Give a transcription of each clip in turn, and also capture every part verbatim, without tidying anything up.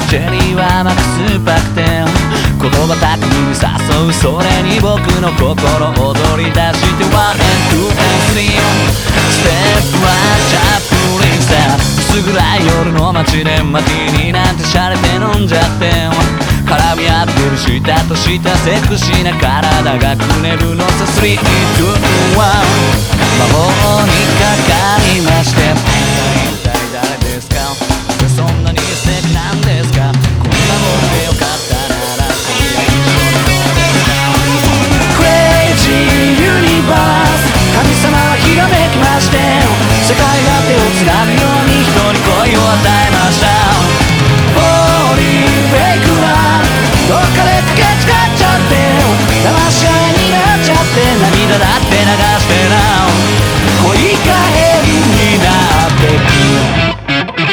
チェリーは甘く酸っぱくて言葉巧みに誘うそれに僕の心踊り出してワンエンツーエンスリーステップはチャップリンさ薄暗い夜の街でマティーニなんてシャレて飲んじゃって絡み合ってる下と下セクシーな体がくねるのさスリー、ツー、ワン魔法にかかりまして一体誰ですかそんなに素敵なんですかこんなものでよかったなら今夜一緒にどうですか Crazy Universe 神様はひらめきまして世界が手をつなぐように人に恋を与えましたどっかで溶けちかっちゃって騙し合いになっちゃって涙だって流してな恋が変になってく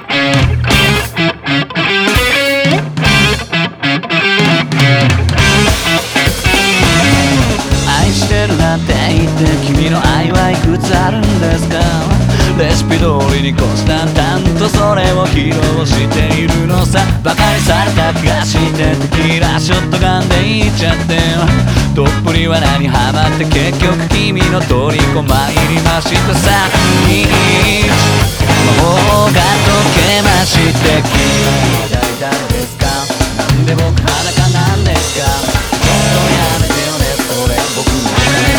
愛してるなんて言って君の愛はいくつあるんですかレシピ通りに虎視眈々とそれを披露しているのさバカにされた気がしてテキーラショットガンでいっちゃってどっぷり罠にはまって結局君の虜参りましたさいち魔法が解けまして君は一体誰ですかなんで僕裸なんですかちょっとやめてよねそれ僕の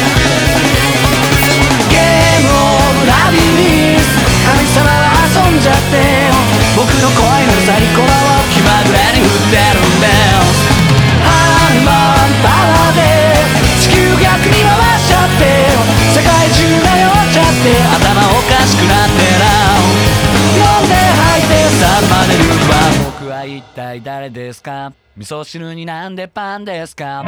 ゲームオブラビリ神様は遊んじゃって僕の恋のサイコロを気まぐれに振ってるんですハンマーパワーで地球逆に回しちゃって世界中が酔っちゃって頭おかしくなってな飲んで吐いてさんまでルーは僕は一体誰ですか味噌汁になんでパンですか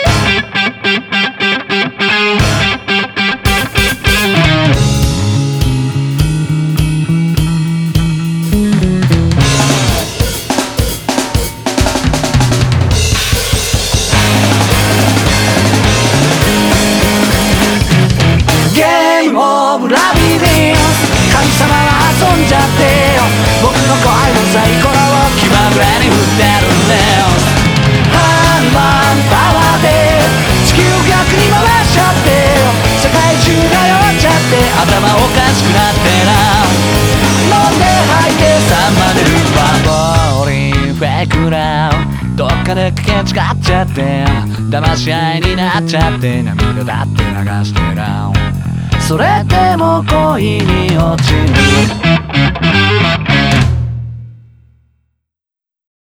神様は遊んじゃって僕の恋のサイコロを気まぐれに振ってるんですハンマーパワーで地球逆に回しちゃって世界中が酔っちゃって頭おかしくなってな飲んで吐いてさんまでルーパーボーリンフェイクラウどっかでかけ違っちゃって騙し合いになっちゃって涙だって流してなそれでも恋に落ちる